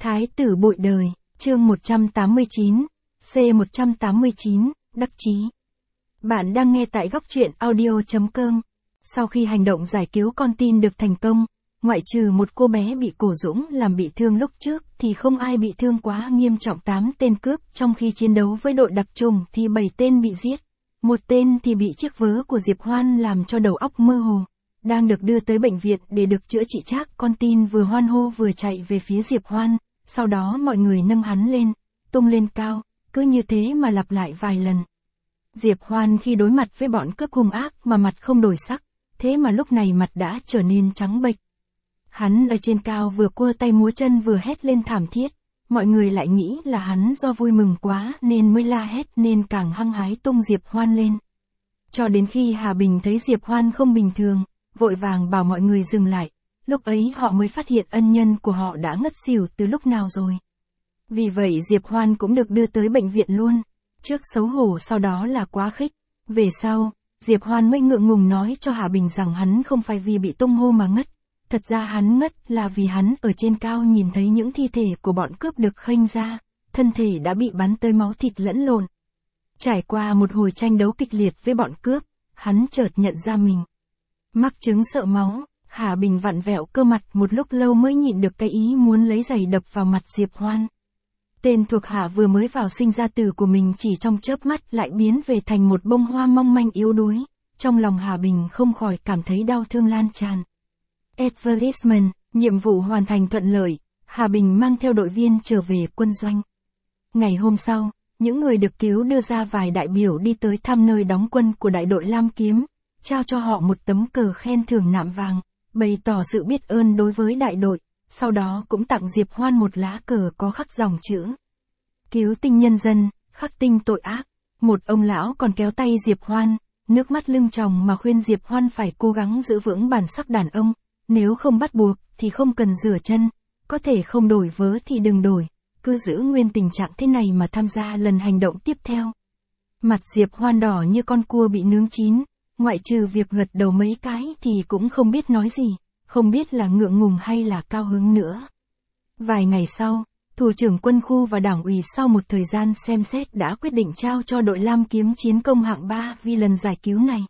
Thái tử bội đời, chương 189, C189, đắc chí. Bạn đang nghe tại góc truyện audio.com. Sau khi hành động giải cứu con tin được thành công, ngoại trừ một cô bé bị Cổ Dũng làm bị thương lúc trước thì không ai bị thương quá nghiêm trọng. 8 tên cướp trong khi chiến đấu với đội đặc trùng thì 7 tên bị giết. Một tên thì bị chiếc vớ của Diệp Hoan làm cho đầu óc mơ hồ, đang được đưa tới bệnh viện để được chữa trị. Trác con tin vừa hoan hô vừa chạy về phía Diệp Hoan, sau đó mọi người nâng hắn lên, tung lên cao, cứ như thế mà lặp lại vài lần. Diệp Hoan khi đối mặt với bọn cướp hung ác mà mặt không đổi sắc, thế mà lúc này mặt đã trở nên trắng bệch. Hắn ở trên cao vừa cua tay múa chân vừa hét lên thảm thiết, mọi người lại nghĩ là hắn do vui mừng quá nên mới la hét nên càng hăng hái tung Diệp Hoan lên. Cho đến khi Hà Bình thấy Diệp Hoan không bình thường, vội vàng bảo mọi người dừng lại, lúc ấy họ mới phát hiện ân nhân của họ đã ngất xỉu từ lúc nào rồi. Vì vậy Diệp Hoan cũng được đưa tới bệnh viện luôn, trước xấu hổ sau đó là quá khích. Về sau, Diệp Hoan mới ngượng ngùng nói cho Hà Bình rằng hắn không phải vì bị tung hô mà ngất, thật ra hắn ngất là vì hắn ở trên cao nhìn thấy những thi thể của bọn cướp được khênh ra, thân thể đã bị bắn tới máu thịt lẫn lộn. Trải qua một hồi tranh đấu kịch liệt với bọn cướp, hắn chợt nhận ra mình mắc chứng sợ máu. Hà Bình vặn vẹo cơ mặt một lúc lâu mới nhịn được cái ý muốn lấy giày đập vào mặt Diệp Hoan. Tên thuộc hạ vừa mới vào sinh ra tử của mình chỉ trong chớp mắt lại biến về thành một bông hoa mong manh yếu đuối, trong lòng Hà Bình không khỏi cảm thấy đau thương lan tràn. Advertisement, nhiệm vụ hoàn thành thuận lợi, Hà Bình mang theo đội viên trở về quân doanh. Ngày hôm sau, những người được cứu đưa ra vài đại biểu đi tới thăm nơi đóng quân của đại đội Lam Kiếm, trao cho họ một tấm cờ khen thưởng nạm vàng, bày tỏ sự biết ơn đối với đại đội, sau đó cũng tặng Diệp Hoan một lá cờ có khắc dòng chữ: cứu tinh nhân dân, khắc tinh tội ác. Một ông lão còn kéo tay Diệp Hoan, nước mắt lưng tròng mà khuyên Diệp Hoan phải cố gắng giữ vững bản sắc đàn ông, nếu không bắt buộc thì không cần rửa chân, có thể không đổi vớ thì đừng đổi, cứ giữ nguyên tình trạng thế này mà tham gia lần hành động tiếp theo. Mặt Diệp Hoan đỏ như con cua bị nướng chín, ngoại trừ việc gật đầu mấy cái thì cũng không biết nói gì, không biết là ngượng ngùng hay là cao hứng nữa. Vài ngày sau, thủ trưởng quân khu và đảng ủy sau một thời gian xem xét đã quyết định trao cho đội Lam Kiếm chiến công hạng 3 vì lần giải cứu này.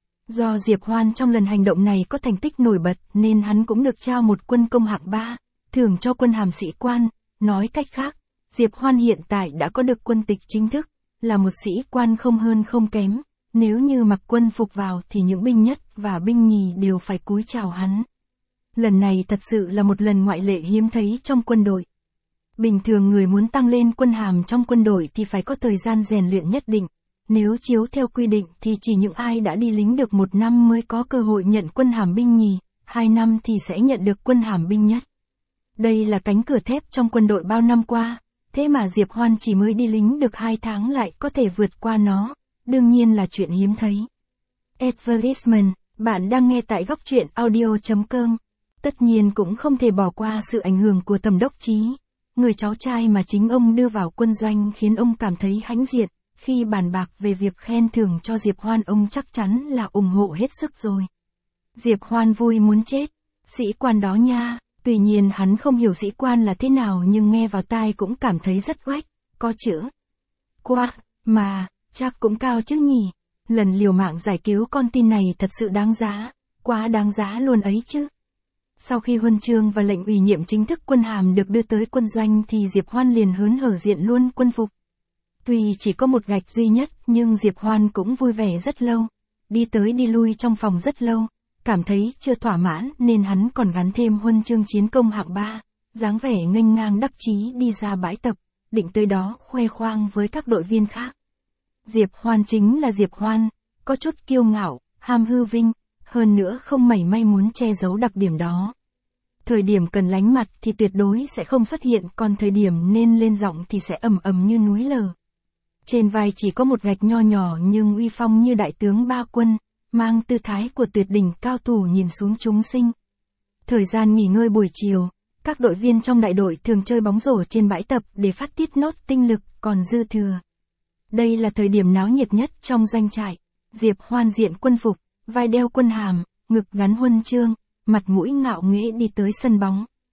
Do Diệp Hoan trong lần hành động này có thành tích nổi bật nên hắn cũng được trao một quân công hạng 3, thưởng cho quân hàm sĩ quan. Nói cách khác, Diệp Hoan hiện tại đã có được quân tịch chính thức, là một sĩ quan không hơn không kém. Nếu như mặc quân phục vào thì những binh nhất và binh nhì đều phải cúi chào hắn. Lần này thật sự là một lần ngoại lệ hiếm thấy trong quân đội. Bình thường người muốn tăng lên quân hàm trong quân đội thì phải có thời gian rèn luyện nhất định. Nếu chiếu theo quy định thì chỉ những ai đã đi lính được 1 năm mới có cơ hội nhận quân hàm binh nhì, 2 năm thì sẽ nhận được quân hàm binh nhất. Đây là cánh cửa thép trong quân đội bao năm qua, thế mà Diệp Hoan chỉ mới đi lính được 2 tháng lại có thể vượt qua nó. Đương nhiên là chuyện hiếm thấy. Advertisement, bạn đang nghe tại góc truyện audio.com. Tất nhiên cũng không thể bỏ qua sự ảnh hưởng của Tổng đốc Chí, người cháu trai mà chính ông đưa vào quân doanh khiến ông cảm thấy hãnh diện. Khi bàn bạc về việc khen thưởng cho Diệp Hoan ông chắc chắn là ủng hộ hết sức rồi. Diệp Hoan vui muốn chết. Sĩ quan đó nha, tuy nhiên hắn không hiểu sĩ quan là thế nào nhưng nghe vào tai cũng cảm thấy rất oách, có chữ qua, mà chắc cũng cao chứ nhỉ. Lần liều mạng giải cứu con tin này thật sự đáng giá, quá đáng giá luôn ấy chứ. Sau khi huân chương và lệnh ủy nhiệm chính thức quân hàm được đưa tới quân doanh thì Diệp Hoan liền hớn hở diện luôn quân phục. Tuy chỉ có một gạch duy nhất nhưng Diệp Hoan cũng vui vẻ rất lâu, đi tới đi lui trong phòng rất lâu, cảm thấy chưa thỏa mãn nên hắn còn gắn thêm huân chương chiến công hạng 3, dáng vẻ nghênh ngang đắc chí đi ra bãi tập, định tới đó khoe khoang với các đội viên khác. Diệp Hoan chính là Diệp Hoan, có chút kiêu ngạo, ham hư vinh, hơn nữa không mảy may muốn che giấu đặc điểm đó. Thời điểm cần lánh mặt thì tuyệt đối sẽ không xuất hiện, còn thời điểm nên lên giọng thì sẽ ầm ầm như núi lở. Trên vai chỉ có một gạch nho nhỏ nhưng uy phong như đại tướng ba quân, mang tư thái của tuyệt đỉnh cao thủ nhìn xuống chúng sinh. Thời gian nghỉ ngơi buổi chiều, các đội viên trong đại đội thường chơi bóng rổ trên bãi tập để phát tiết nốt tinh lực còn dư thừa. Đây là thời điểm náo nhiệt nhất trong doanh trại. Diệp Hoan diện quân phục, vai đeo quân hàm, ngực gắn huân chương, mặt mũi ngạo nghễ đi tới sân bóng.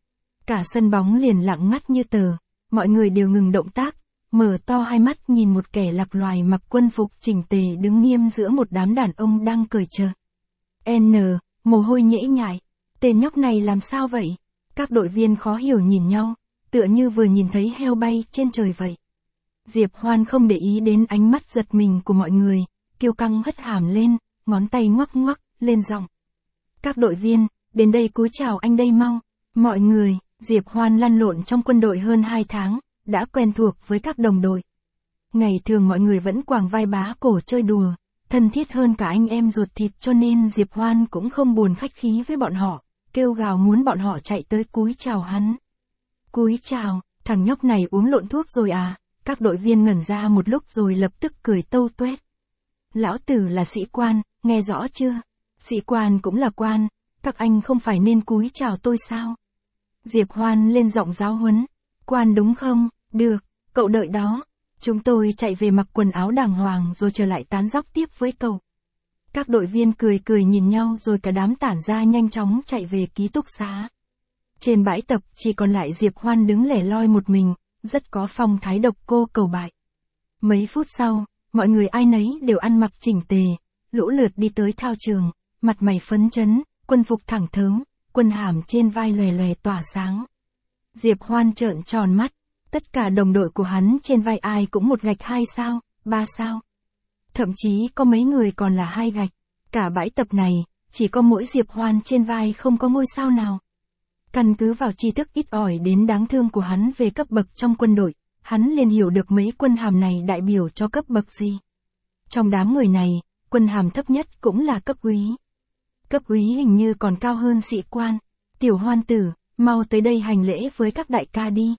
Cả sân bóng liền lặng ngắt như tờ, mọi người đều ngừng động tác, mở to hai mắt nhìn một kẻ lạc loài mặc quân phục chỉnh tề đứng nghiêm giữa một đám đàn ông đang cởi trơ. Mồ hôi nhễ nhại. Tên nhóc này làm sao vậy? Các đội viên khó hiểu nhìn nhau, tựa như vừa nhìn thấy heo bay trên trời vậy. Diệp Hoan không để ý đến ánh mắt giật mình của mọi người, kiêu căng hất hàm lên, ngón tay ngoắc ngoắc, lên giọng. Các đội viên, đến đây cúi chào anh đây mau. Mọi người, Diệp Hoan lăn lộn trong quân đội hơn 2 tháng, đã quen thuộc với các đồng đội. Ngày thường mọi người vẫn quàng vai bá cổ chơi đùa, thân thiết hơn cả anh em ruột thịt, cho nên Diệp Hoan cũng không buồn khách khí với bọn họ, kêu gào muốn bọn họ chạy tới cúi chào hắn. Cúi chào, thằng nhóc này uống lộn thuốc rồi à? Các đội viên ngẩn ra một lúc rồi lập tức cười tâu tuét. Lão tử là sĩ quan, nghe rõ chưa? Sĩ quan cũng là quan, các anh không phải nên cúi chào tôi sao? Diệp Hoan lên giọng giáo huấn. Quan đúng không? Được, cậu đợi đó. Chúng tôi chạy về mặc quần áo đàng hoàng rồi trở lại tán dóc tiếp với cậu. Các đội viên cười cười nhìn nhau rồi cả đám tản ra nhanh chóng chạy về ký túc xá. Trên bãi tập chỉ còn lại Diệp Hoan đứng lẻ loi một mình, rất có phong thái độc cô cầu bại. Mấy phút sau, mọi người ai nấy đều ăn mặc chỉnh tề, lũ lượt đi tới thao trường, mặt mày phấn chấn, quân phục thẳng thớm, quân hàm trên vai lòe lòe tỏa sáng. Diệp Hoan trợn tròn mắt, tất cả đồng đội của hắn trên vai ai cũng một gạch 2 sao, 3 sao. Thậm chí có mấy người còn là 2 gạch. Cả bãi tập này, chỉ có mỗi Diệp Hoan trên vai không có ngôi sao nào. Căn cứ vào tri thức ít ỏi đến đáng thương của hắn về cấp bậc trong quân đội, hắn liền hiểu được mấy quân hàm này đại biểu cho cấp bậc gì. Trong đám người này, quân hàm thấp nhất cũng là cấp úy. Cấp úy hình như còn cao hơn sĩ quan. Tiểu Hoan tử, mau tới đây hành lễ với các đại ca đi.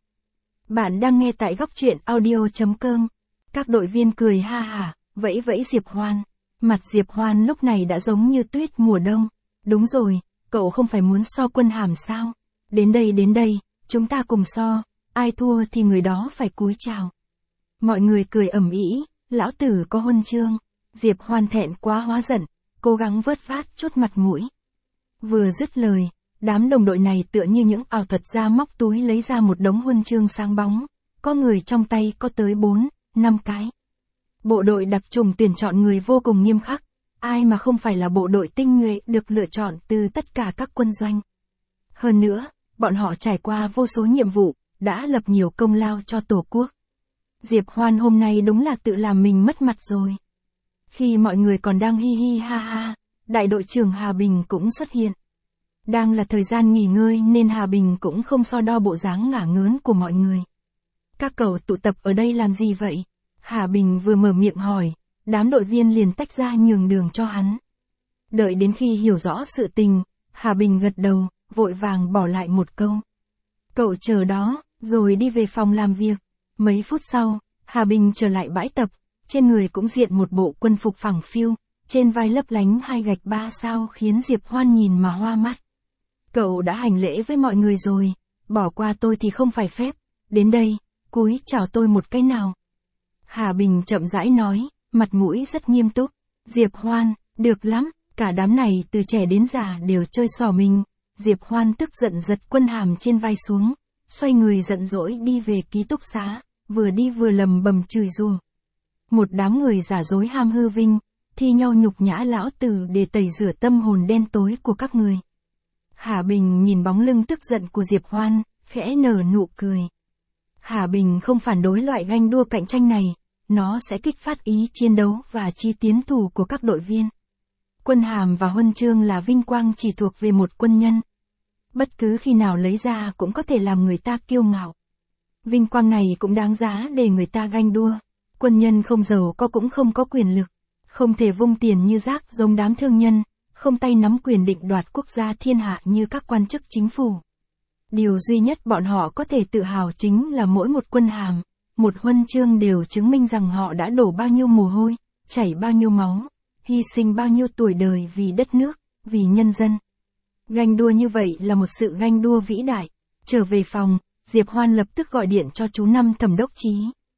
Bạn đang nghe tại góc truyện audio.com. Các đội viên cười ha hả, vẫy vẫy Diệp Hoan. Mặt Diệp Hoan lúc này đã giống như tuyết mùa đông. Đúng rồi, cậu không phải muốn so quân hàm sao? Đến đây, chúng ta cùng so, ai thua thì người đó phải cúi chào. Mọi người cười ầm ĩ, lão tử có huân chương. Diệp Hoan thẹn quá hóa giận, cố gắng vớt vát chút mặt mũi. Vừa dứt lời, đám đồng đội này tựa như những ảo thuật gia móc túi lấy ra một đống huân chương sáng bóng, có người trong tay có tới 4, 5 cái. Bộ đội đặc chủng tuyển chọn người vô cùng nghiêm khắc, ai mà không phải là bộ đội tinh nhuệ được lựa chọn từ tất cả các quân doanh. Hơn nữa, bọn họ trải qua vô số nhiệm vụ, đã lập nhiều công lao cho Tổ quốc. Diệp Hoan hôm nay đúng là tự làm mình mất mặt rồi. Khi mọi người còn đang hi hi ha ha, đại đội trưởng Hà Bình cũng xuất hiện. Đang là thời gian nghỉ ngơi nên Hà Bình cũng không so đo bộ dáng ngả ngớn của mọi người. Các cậu tụ tập ở đây làm gì vậy? Hà Bình vừa mở miệng hỏi, đám đội viên liền tách ra nhường đường cho hắn. Đợi đến khi hiểu rõ sự tình, Hà Bình gật đầu, vội vàng bỏ lại một câu. Cậu chờ đó, rồi đi về phòng làm việc. Mấy phút sau, Hà Bình trở lại bãi tập, trên người cũng diện một bộ quân phục phẳng phiu, trên vai lấp lánh 2 gạch 3 sao khiến Diệp Hoan nhìn mà hoa mắt. Cậu đã hành lễ với mọi người rồi, bỏ qua tôi thì không phải phép, đến đây, cúi chào tôi một cái nào. Hà Bình chậm rãi nói, mặt mũi rất nghiêm túc. Diệp Hoan, được lắm, cả đám này từ trẻ đến già đều chơi xỏ mình. Diệp Hoan tức giận giật quân hàm trên vai xuống, xoay người giận dỗi đi về ký túc xá, vừa đi vừa lầm bầm chửi rủa. Một đám người giả dối ham hư vinh, thi nhau nhục nhã lão tử để tẩy rửa tâm hồn đen tối của các người. Hà Bình nhìn bóng lưng tức giận của Diệp Hoan, khẽ nở nụ cười. Hà Bình không phản đối loại ganh đua cạnh tranh này, nó sẽ kích phát ý chiến đấu và chi tiến thủ của các đội viên. Quân hàm và huân chương là vinh quang chỉ thuộc về một quân nhân. Bất cứ khi nào lấy ra cũng có thể làm người ta kiêu ngạo. Vinh quang này cũng đáng giá để người ta ganh đua. Quân nhân không giàu có cũng không có quyền lực, không thể vung tiền như rác giống đám thương nhân, không tay nắm quyền định đoạt quốc gia thiên hạ như các quan chức chính phủ. Điều duy nhất bọn họ có thể tự hào chính là mỗi một quân hàm, một huân chương đều chứng minh rằng họ đã đổ bao nhiêu mồ hôi, chảy bao nhiêu máu, hy sinh bao nhiêu tuổi đời vì đất nước, vì nhân dân. Ganh đua như vậy là một sự ganh đua vĩ đại. Trở về phòng, Diệp Hoan lập tức gọi điện cho chú Năm Thẩm Đốc Chí.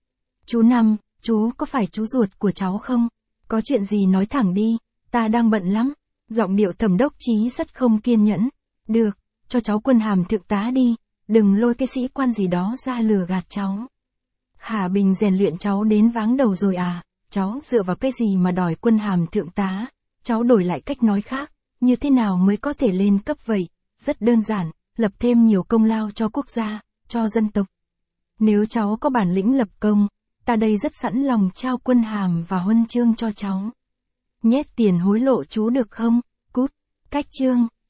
Chú Năm, chú có phải chú ruột của cháu không? Có chuyện gì nói thẳng đi, ta đang bận lắm. Giọng điệu Thẩm Đốc Chí rất không kiên nhẫn. Được, cho cháu quân hàm thượng tá đi, đừng lôi cái sĩ quan gì đó ra lừa gạt cháu. Hà Bình rèn luyện cháu đến váng đầu rồi à, cháu dựa vào cái gì mà đòi quân hàm thượng tá, cháu đổi lại cách nói khác, như thế nào mới có thể lên cấp vậy, rất đơn giản, lập thêm nhiều công lao cho quốc gia, cho dân tộc. Nếu cháu có bản lĩnh lập công, ta đây rất sẵn lòng trao quân hàm và huân chương cho cháu. Nhét tiền hối lộ chú được không? Cút. Cách chương